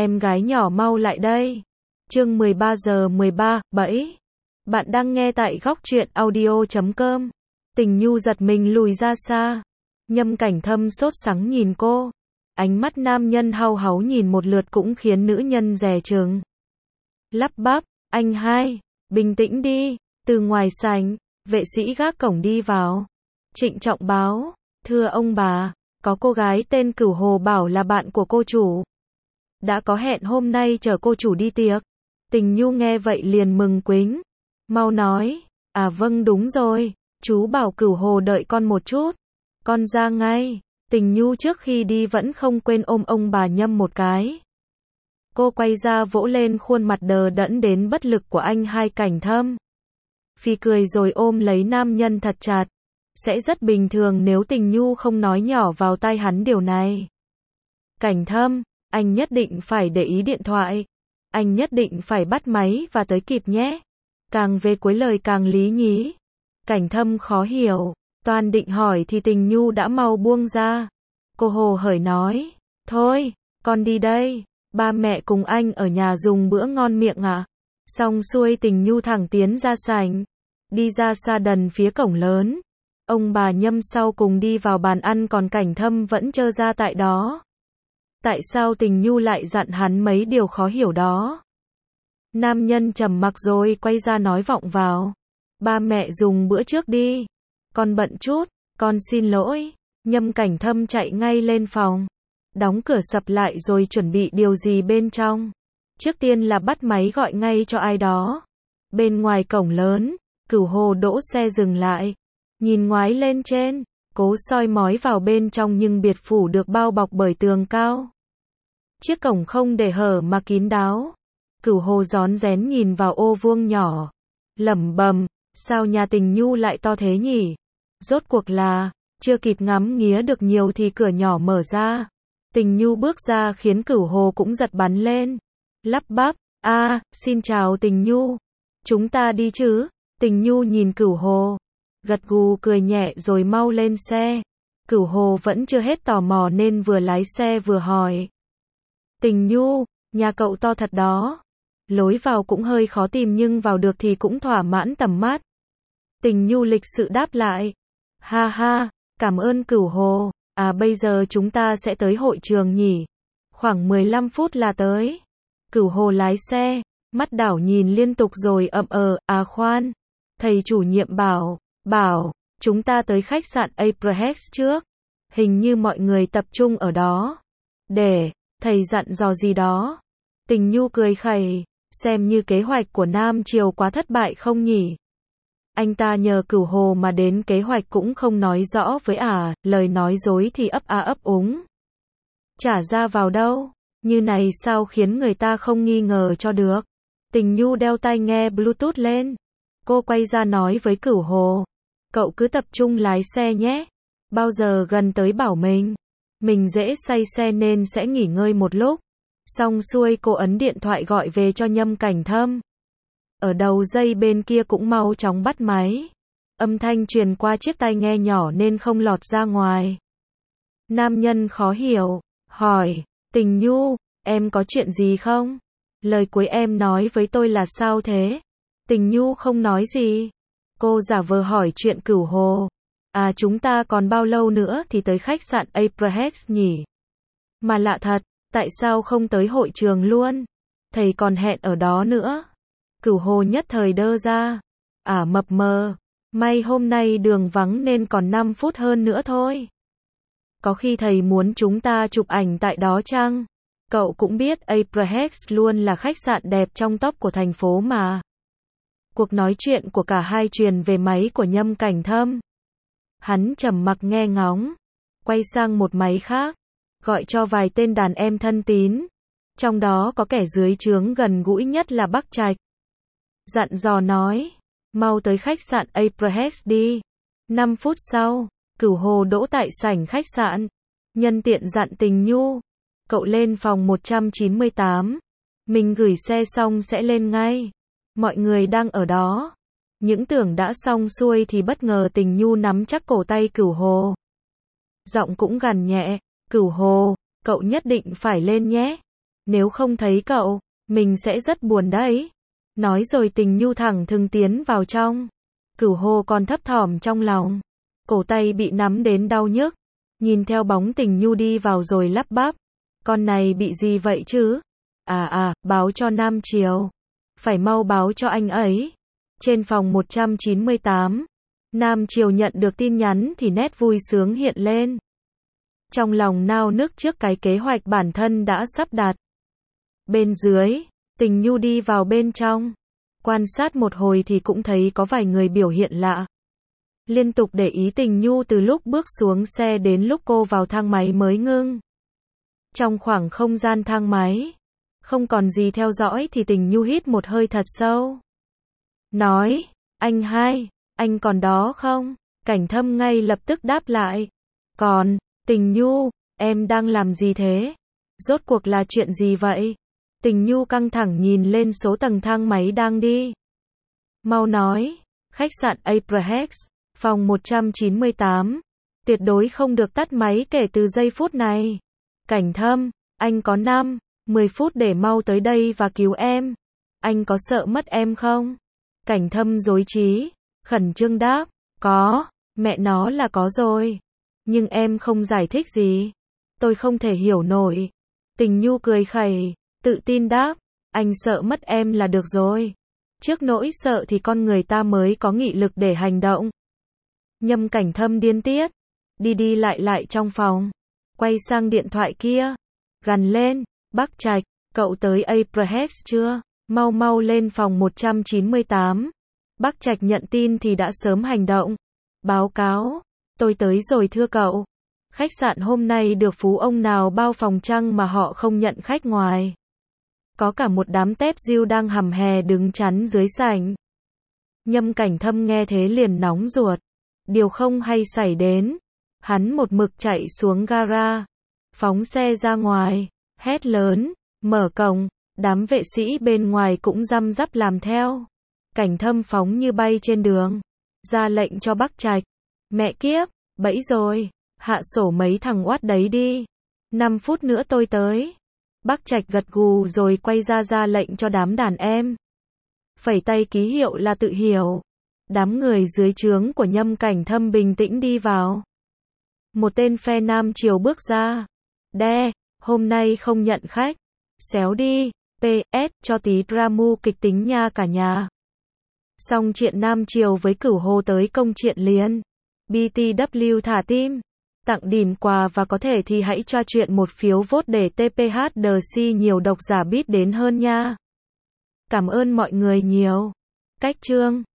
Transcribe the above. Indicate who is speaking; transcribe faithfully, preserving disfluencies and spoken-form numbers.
Speaker 1: em gái nhỏ mau lại đây. Chương mười ba giờ mười ba, bảy. Bạn đang nghe tại góc truyện audio chấm com. Tình Nhu giật mình lùi ra xa. Nhâm Cảnh Thâm sốt sắng nhìn cô. Ánh mắt nam nhân hau háu nhìn một lượt cũng khiến nữ nhân dè chừng. Lắp bắp, anh hai, bình tĩnh đi. Từ ngoài sảnh, vệ sĩ gác cổng đi vào. Trịnh trọng báo, thưa ông bà, có cô gái tên Cửu Hồ bảo là bạn của cô chủ. Đã có hẹn hôm nay chở cô chủ đi tiệc. Tình Nhu nghe vậy liền mừng quính. Mau nói, à vâng đúng rồi, chú bảo Cửu Hồ đợi con một chút. Con ra ngay. Tình Nhu trước khi đi vẫn không quên ôm ông bà Nhâm một cái. Cô quay ra vỗ lên khuôn mặt đờ đẫn đến bất lực của anh hai Cảnh Thâm. Phi cười rồi ôm lấy nam nhân thật chặt. Sẽ rất bình thường nếu Tình Nhu không nói nhỏ vào tai hắn điều này. Cảnh Thâm, anh nhất định phải để ý điện thoại. Anh nhất định phải bắt máy và tới kịp nhé. Càng về cuối lời càng lý nhí. Cảnh Thâm khó hiểu. Toàn định hỏi thì Tình Nhu đã mau buông ra. Cô hồ hởi nói. Thôi, con đi đây. Ba mẹ cùng anh ở nhà dùng bữa ngon miệng à? Xong xuôi Tình Nhu thẳng tiến ra sảnh. Đi ra xa đần phía cổng lớn. Ông bà Nhâm sau cùng đi vào bàn ăn còn Cảnh Thâm vẫn trơ ra tại đó. Tại sao Tình Nhu lại dặn hắn mấy điều khó hiểu đó? Nam nhân trầm mặc rồi quay ra nói vọng vào. Ba mẹ dùng bữa trước đi. Con bận chút, con xin lỗi. Nhâm Cảnh Thâm chạy ngay lên phòng. Đóng cửa sập lại rồi chuẩn bị điều gì bên trong. Trước tiên là bắt máy gọi ngay cho ai đó. Bên ngoài cổng lớn, Cửu Hồ đỗ xe dừng lại. Nhìn ngoái lên trên, cố soi mói vào bên trong nhưng biệt phủ được bao bọc bởi tường cao. Chiếc cổng không để hở mà kín đáo. Cửu Hồ rón rén nhìn vào ô vuông nhỏ. Lẩm bẩm, sao nhà Tình Nhu lại to thế nhỉ? Rốt cuộc là, chưa kịp ngắm nghía được nhiều thì cửa nhỏ mở ra. Tình Nhu bước ra khiến Cửu Hồ cũng giật bắn lên. Lắp bắp, a, à, xin chào Tình Nhu. Chúng ta đi chứ? Tình Nhu nhìn Cửu Hồ. Gật gù cười nhẹ rồi mau lên xe. Cửu Hồ vẫn chưa hết tò mò nên vừa lái xe vừa hỏi. Tình Nhu, nhà cậu to thật đó. Lối vào cũng hơi khó tìm nhưng vào được thì cũng thỏa mãn tầm mắt. Tình Nhu lịch sự đáp lại. Ha ha, cảm ơn Cửu Hồ. À bây giờ chúng ta sẽ tới hội trường nhỉ? Khoảng mười lăm phút là tới. Cửu Hồ lái xe, mắt đảo nhìn liên tục rồi ậm ờ, à khoan. Thầy chủ nhiệm bảo, bảo, chúng ta tới khách sạn Apex trước. Hình như mọi người tập trung ở đó. Để, thầy dặn dò gì đó. Tình Nhu cười khẩy, xem như kế hoạch của Nam Triều quá thất bại không nhỉ? Anh ta nhờ Cửu Hồ mà đến kế hoạch cũng không nói rõ với ả, à, lời nói dối thì ấp a ấp úng. Chả ra vào đâu, như này sao khiến người ta không nghi ngờ cho được. Tình Nhu đeo tai nghe Bluetooth lên. Cô quay ra nói với Cửu Hồ. Cậu cứ tập trung lái xe nhé. Bao giờ gần tới bảo mình. Mình dễ say xe nên sẽ nghỉ ngơi một lúc. Xong xuôi cô ấn điện thoại gọi về cho Nhâm Cảnh Thâm. Ở đầu dây bên kia cũng mau chóng bắt máy. Âm thanh truyền qua chiếc tai nghe nhỏ nên không lọt ra ngoài. Nam nhân khó hiểu, hỏi, Tình Nhu, em có chuyện gì không? Lời cuối em nói với tôi là sao thế? Tình Nhu không nói gì. Cô giả vờ hỏi chuyện Cửu Hồ. À chúng ta còn bao lâu nữa thì tới khách sạn Apex nhỉ? Mà lạ thật, tại sao không tới hội trường luôn? Thầy còn hẹn ở đó nữa. Cửu Hồ nhất thời đơ ra. À mập mờ, may hôm nay đường vắng nên còn năm phút hơn nữa thôi. Có khi thầy muốn chúng ta chụp ảnh tại đó chăng? Cậu cũng biết Apex luôn là khách sạn đẹp trong top của thành phố mà. Cuộc nói chuyện của cả hai truyền về máy của Nhâm Cảnh Thâm. Hắn trầm mặc nghe ngóng. Quay sang một máy khác. Gọi cho vài tên đàn em thân tín. Trong đó có kẻ dưới trướng gần gũi nhất là Bắc Trạch. Dặn dò nói. Mau tới khách sạn Apex đi. năm phút sau. Cửu Hồ đỗ tại sảnh khách sạn. Nhân tiện dặn Tình Nhu. Cậu lên phòng một trăm chín mươi tám. Mình gửi xe xong sẽ lên ngay. Mọi người đang ở đó. Những tưởng đã xong xuôi thì bất ngờ Tình Nhu nắm chắc cổ tay Cửu Hồ. Giọng cũng gằn nhẹ. Cửu Hồ, cậu nhất định phải lên nhé. Nếu không thấy cậu, mình sẽ rất buồn đấy. Nói rồi Tình Nhu thẳng thừng tiến vào trong. Cửu Hồ còn thấp thỏm trong lòng. Cổ tay bị nắm đến đau nhức. Nhìn theo bóng Tình Nhu đi vào rồi lắp bắp. Con này bị gì vậy chứ? À à, báo cho Nam Triều. Phải mau báo cho anh ấy. Trên phòng một trăm chín mươi tám, Nam Triều nhận được tin nhắn thì nét vui sướng hiện lên. Trong lòng nao nức trước cái kế hoạch bản thân đã sắp đặt. Bên dưới, Tình Nhu đi vào bên trong. Quan sát một hồi thì cũng thấy có vài người biểu hiện lạ. Liên tục để ý Tình Nhu từ lúc bước xuống xe đến lúc cô vào thang máy mới ngưng. Trong khoảng không gian thang máy, không còn gì theo dõi thì Tình Nhu hít một hơi thật sâu. Nói, anh hai, anh còn đó không? Cảnh Thâm ngay lập tức đáp lại. Còn, Tình Nhu, em đang làm gì thế? Rốt cuộc là chuyện gì vậy? Tình Nhu căng thẳng nhìn lên số tầng thang máy đang đi. Mau nói, khách sạn Apex, phòng một trăm chín mươi tám. Tuyệt đối không được tắt máy kể từ giây phút này. Cảnh Thâm, anh có năm, mười phút để mau tới đây và cứu em. Anh có sợ mất em không? Cảnh Thâm rối trí, khẩn trương đáp, có, mẹ nó là có rồi. Nhưng em không giải thích gì. Tôi không thể hiểu nổi. Tình Nhu cười khẩy, tự tin đáp, anh sợ mất em là được rồi. Trước nỗi sợ thì con người ta mới có nghị lực để hành động. Nhâm Cảnh Thâm điên tiết, đi đi lại lại trong phòng, quay sang điện thoại kia, gằn lên, Bắc Trạch, cậu tới Apex chưa? Mau mau lên phòng một trăm chín mươi tám. Bắc Trạch nhận tin thì đã sớm hành động. Báo cáo, tôi tới rồi thưa cậu. Khách sạn hôm nay được phú ông nào bao phòng chăng mà họ không nhận khách ngoài. Có cả một đám tép diêu đang hầm hè đứng chắn dưới sảnh. Nhâm Cảnh Thâm nghe thế liền nóng ruột. Điều không hay xảy đến. Hắn một mực chạy xuống gara, phóng xe ra ngoài, hét lớn, mở cổng. Đám vệ sĩ bên ngoài cũng răm rắp làm theo. Cảnh Thâm phóng như bay trên đường, ra lệnh cho Bắc Trạch. Mẹ kiếp, bẫy rồi, hạ sổ mấy thằng oát đấy đi. năm phút nữa tôi tới. Bắc Trạch gật gù rồi quay ra ra lệnh cho đám đàn em. Phẩy tay ký hiệu là tự hiểu. Đám người dưới trướng của Nhâm Cảnh Thâm bình tĩnh đi vào. Một tên phe Nam Triều bước ra. Đe, hôm nay không nhận khách. Xéo đi. pê ét, cho tí drama kịch tính nha cả nhà. Xong chuyện Nam Triều với Cửu Hồ tới công chuyện liền. bê tê vê thả tim, tặng điểm quà và có thể thì hãy cho chuyện một phiếu vote để tê pê hát đê xê nhiều độc giả biết đến hơn nha. Cảm ơn mọi người nhiều. Cách chương